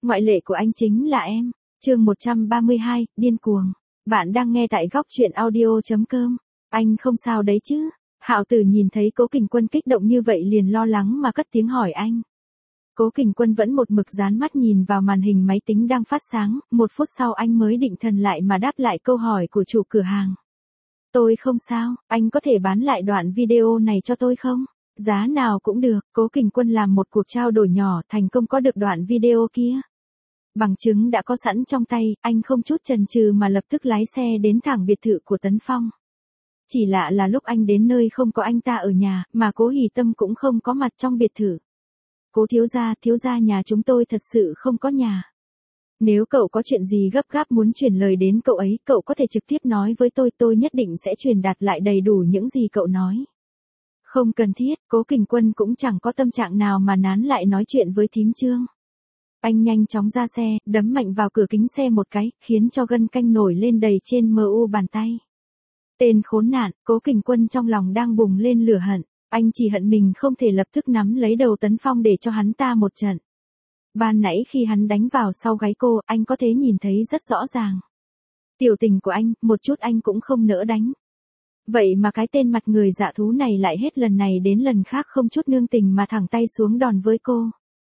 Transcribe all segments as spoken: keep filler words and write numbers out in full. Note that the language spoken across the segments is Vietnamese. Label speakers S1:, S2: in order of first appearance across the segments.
S1: Ngoại lệ của anh chính là em. Chương một trăm ba mươi hai, điên cuồng. Bạn đang nghe tại góc truyện audio chấm com. Anh không sao đấy chứ? Hạo Tử nhìn thấy Cố Kình Quân kích động như vậy liền lo lắng mà cất tiếng hỏi anh. Cố Kình Quân vẫn một mực dán mắt nhìn vào màn hình máy tính đang phát sáng, một phút sau anh mới định thần lại mà đáp lại câu hỏi của chủ cửa hàng. Tôi không sao, anh có thể bán lại đoạn video này cho tôi không? Giá nào cũng được. Cố Kình Quân làm một cuộc trao đổi nhỏ, thành công có được đoạn video kia. Bằng chứng đã có sẵn trong tay, anh không chút chần chừ mà lập tức lái xe đến thẳng biệt thự của Tấn Phong. Chỉ lạ là lúc anh đến nơi không có anh ta ở nhà, mà Cố Hỷ Tâm cũng không có mặt trong biệt thự. Cố thiếu gia, thiếu gia nhà chúng tôi thật sự không có nhà. Nếu cậu có chuyện gì gấp gáp muốn truyền lời đến cậu ấy, cậu có thể trực tiếp nói với tôi, tôi nhất định sẽ truyền đạt lại đầy đủ những gì cậu nói. Không cần thiết, Cố Kình Quân cũng chẳng có tâm trạng nào mà nán lại nói chuyện với thím Trương. Anh nhanh chóng ra xe, đấm mạnh vào cửa kính xe một cái, khiến cho gân canh nổi lên đầy trên mu bàn tay. Tên khốn nạn, Cố Kình Quân trong lòng đang bùng lên lửa hận. Anh chỉ hận mình không thể lập tức nắm lấy đầu Tấn Phong để cho hắn ta một trận. Ban nãy khi hắn đánh vào sau gáy cô, anh có thể nhìn thấy rất rõ ràng. Tiểu tình của anh, một chút anh cũng không nỡ đánh. Vậy mà cái tên mặt người dạ thú này lại hết lần này đến lần khác không chút nương tình mà thẳng tay xuống đòn với cô.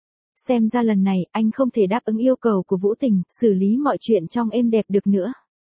S1: Xem ra lần này, anh không thể đáp ứng yêu cầu của Vũ Tình, xử lý mọi chuyện trong êm đẹp được nữa.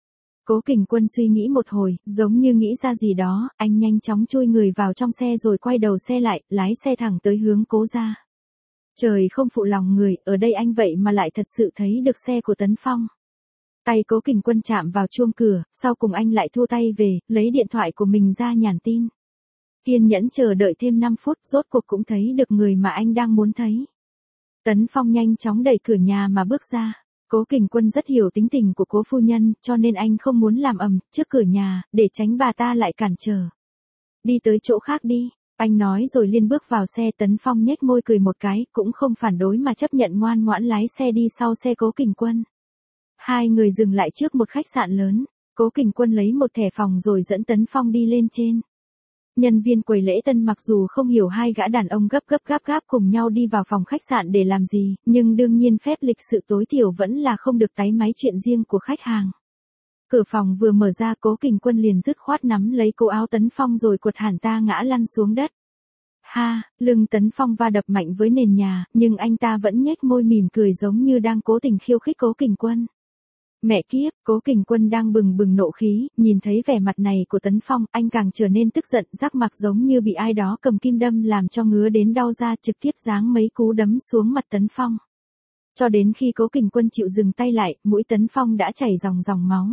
S1: Cố Kình Quân suy nghĩ một hồi, giống như nghĩ ra gì đó, anh nhanh chóng chui người vào trong xe rồi quay đầu xe lại, lái xe thẳng tới hướng Cố gia. Trời không phụ lòng người, ở đây anh vậy mà lại thật sự thấy được xe của Tấn Phong. Tay Cố Kình Quân chạm vào chuông cửa, sau cùng anh lại thu tay về, lấy điện thoại của mình ra nhắn tin. Kiên nhẫn chờ đợi thêm năm phút, rốt cuộc cũng thấy được người mà anh đang muốn thấy. Tấn Phong nhanh chóng đẩy cửa nhà mà bước ra. Cố Kình Quân rất hiểu tính tình của Cố phu nhân, cho nên anh không muốn làm ầm trước cửa nhà, để tránh bà ta lại cản trở. Đi tới chỗ khác đi, anh nói rồi liên bước vào xe. Tấn Phong nhếch môi cười một cái, cũng không phản đối mà chấp nhận ngoan ngoãn lái xe đi sau xe Cố Kình Quân. Hai người dừng lại trước một khách sạn lớn, Cố Kình Quân lấy một thẻ phòng rồi dẫn Tấn Phong đi lên trên. Nhân viên quầy lễ tân mặc dù không hiểu hai gã đàn ông gấp gấp gáp gáp cùng nhau đi vào phòng khách sạn để làm gì, nhưng đương nhiên phép lịch sự tối thiểu vẫn là không được táy máy chuyện riêng của khách hàng. Cửa phòng vừa mở ra, Cố Kình Quân liền dứt khoát nắm lấy cổ áo Tấn Phong rồi quật hẳn ta ngã lăn xuống đất. Ha, lưng Tấn Phong va đập mạnh với nền nhà, nhưng anh ta vẫn nhếch môi mỉm cười giống như đang cố tình khiêu khích Cố Kình Quân. Mẹ kiếp, Cố Kình Quân đang bừng bừng nộ khí, nhìn thấy vẻ mặt này của Tấn Phong, anh càng trở nên tức giận, rắc mặt giống như bị ai đó cầm kim đâm làm cho ngứa đến đau da, trực tiếp giáng mấy cú đấm xuống mặt Tấn Phong. Cho đến khi Cố Kình Quân chịu dừng tay lại, mũi Tấn Phong đã chảy ròng ròng máu.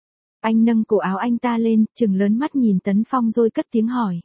S1: Anh nâng cổ áo anh ta lên, trừng lớn mắt nhìn Tấn Phong rồi cất tiếng hỏi.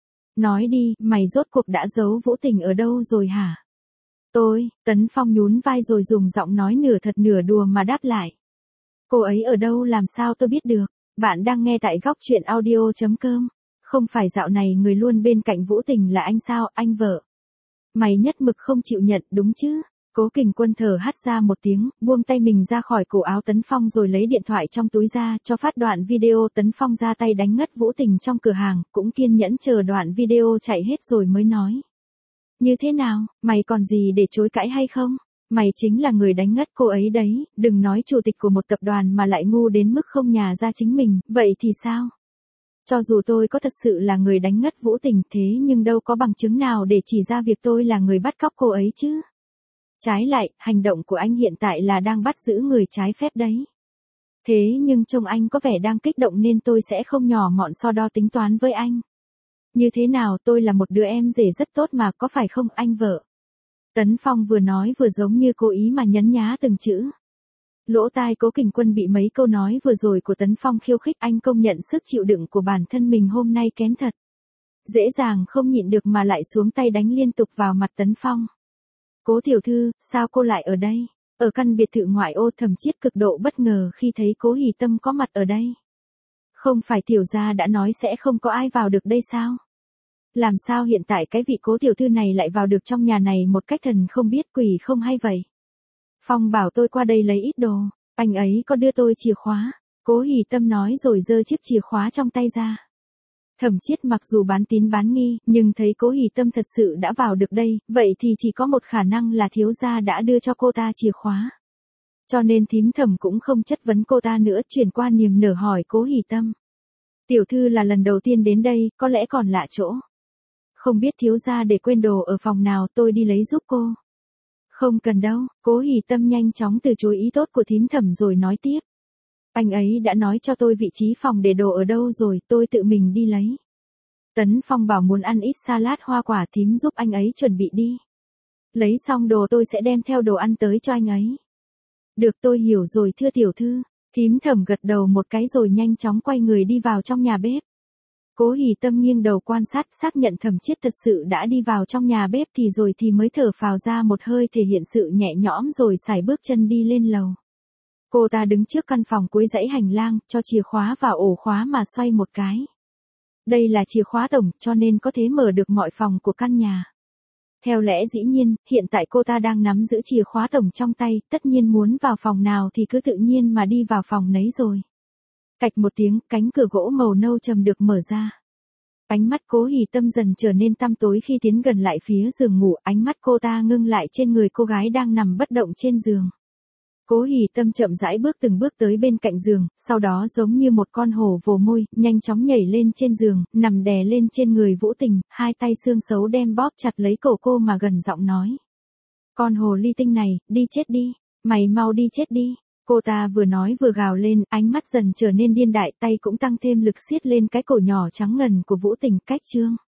S1: Nói đi, mày rốt cuộc đã giấu Vũ Tình ở đâu rồi hả? Tôi, Tấn Phong nhún vai rồi dùng giọng nói nửa thật nửa đùa mà đáp lại. Cô ấy ở đâu làm sao tôi biết được? Bạn đang nghe tại góc truyện audio chấm com. Không phải dạo này người luôn bên cạnh Vũ Tình là anh sao, anh vợ? Mày nhất mực không chịu nhận đúng chứ? Cố Kình Quân thở hắt ra một tiếng, buông tay mình ra khỏi cổ áo Tấn Phong rồi lấy điện thoại trong túi ra, cho phát đoạn video. Tấn Phong ra tay đánh ngất Vũ Tình trong cửa hàng, cũng kiên nhẫn chờ đoạn video chạy hết rồi mới nói. Như thế nào, mày còn gì để chối cãi hay không? Mày chính là người đánh ngất cô ấy đấy, đừng nói chủ tịch của một tập đoàn mà lại ngu đến mức không nhả ra chính mình, vậy thì sao? Cho dù tôi có thật sự là người đánh ngất Vũ Tình thế nhưng đâu có bằng chứng nào để chỉ ra việc tôi là người bắt cóc cô ấy chứ. Trái lại, hành động của anh hiện tại là đang bắt giữ người trái phép đấy. Thế nhưng trông anh có vẻ đang kích động nên tôi sẽ không nhỏ mọn so đo tính toán với anh. Như thế nào, tôi là một đứa em rể rất tốt mà, có phải không anh vợ? Tấn Phong vừa nói vừa giống như cố ý mà nhấn nhá từng chữ. Lỗ tai Cố Kình Quân bị mấy câu nói vừa rồi của Tấn Phong khiêu khích, anh công nhận sức chịu đựng của bản thân mình hôm nay kém thật. Dễ dàng không nhịn được mà lại xuống tay đánh liên tục vào mặt Tấn Phong. Cố tiểu thư, sao cô lại ở đây? Ở căn biệt thự ngoại ô. Thẩm Chiết cực độ bất ngờ khi thấy Cố Hỷ Tâm có mặt ở đây. Không phải tiểu gia đã nói sẽ không có ai vào được đây sao? Làm sao hiện tại cái vị Cố tiểu thư này lại vào được trong nhà này một cách thần không biết quỷ không hay vậy? Phong bảo tôi qua đây lấy ít đồ, anh ấy có đưa tôi chìa khóa. Cố Hỷ Tâm nói rồi giơ chiếc chìa khóa trong tay ra. Thẩm Chiết mặc dù bán tín bán nghi, nhưng thấy Cố Hỷ Tâm thật sự đã vào được đây, vậy thì chỉ có một khả năng là thiếu gia đã đưa cho cô ta chìa khóa. Cho nên thím thẩm cũng không chất vấn cô ta nữa, chuyển qua niềm nở hỏi Cố Hỷ Tâm. Tiểu thư là lần đầu tiên đến đây, có lẽ còn lạ chỗ. Không biết thiếu gia để quên đồ ở phòng nào, tôi đi lấy giúp cô. Không cần đâu, Cố Hỷ Tâm nhanh chóng từ chối ý tốt của thím thẩm rồi nói tiếp. Anh ấy đã nói cho tôi vị trí phòng để đồ ở đâu rồi, tôi tự mình đi lấy. Tấn Phong bảo muốn ăn ít salad hoa quả, thím giúp anh ấy chuẩn bị đi. Lấy xong đồ tôi sẽ đem theo đồ ăn tới cho anh ấy. Được, tôi hiểu rồi thưa tiểu thư. Thím thẩm gật đầu một cái rồi nhanh chóng quay người đi vào trong nhà bếp. Cố Hỷ Tâm nghiêng đầu quan sát, xác nhận Thẩm Chiết thật sự đã đi vào trong nhà bếp thì rồi thì mới thở phào ra một hơi, thể hiện sự nhẹ nhõm rồi sải bước chân đi lên lầu. Cô ta đứng trước căn phòng cuối dãy hành lang, cho chìa khóa vào ổ khóa mà xoay một cái. Đây là chìa khóa tổng, cho nên có thể mở được mọi phòng của căn nhà. Theo lẽ dĩ nhiên, hiện tại cô ta đang nắm giữ chìa khóa tổng trong tay, tất nhiên muốn vào phòng nào thì cứ tự nhiên mà đi vào phòng nấy rồi. Cạch một tiếng, cánh cửa gỗ màu nâu trầm được mở ra. Ánh mắt Cố Hỷ Tâm dần trở nên tăm tối khi tiến gần lại phía giường ngủ, ánh mắt cô ta ngưng lại trên người cô gái đang nằm bất động trên giường. Cố Hỷ Tâm chậm rãi bước từng bước tới bên cạnh giường, sau đó giống như một con hổ vồ môi, nhanh chóng nhảy lên trên giường, nằm đè lên trên người Vũ Tình, hai tay xương xấu đem bóp chặt lấy cổ cô mà gần giọng nói. Con hồ ly tinh này, đi chết đi, mày mau đi chết đi. Cô ta vừa nói vừa gào lên, ánh mắt dần trở nên điên đại, tay cũng tăng thêm lực siết lên cái cổ nhỏ trắng ngần của Vũ Tình. Cách chương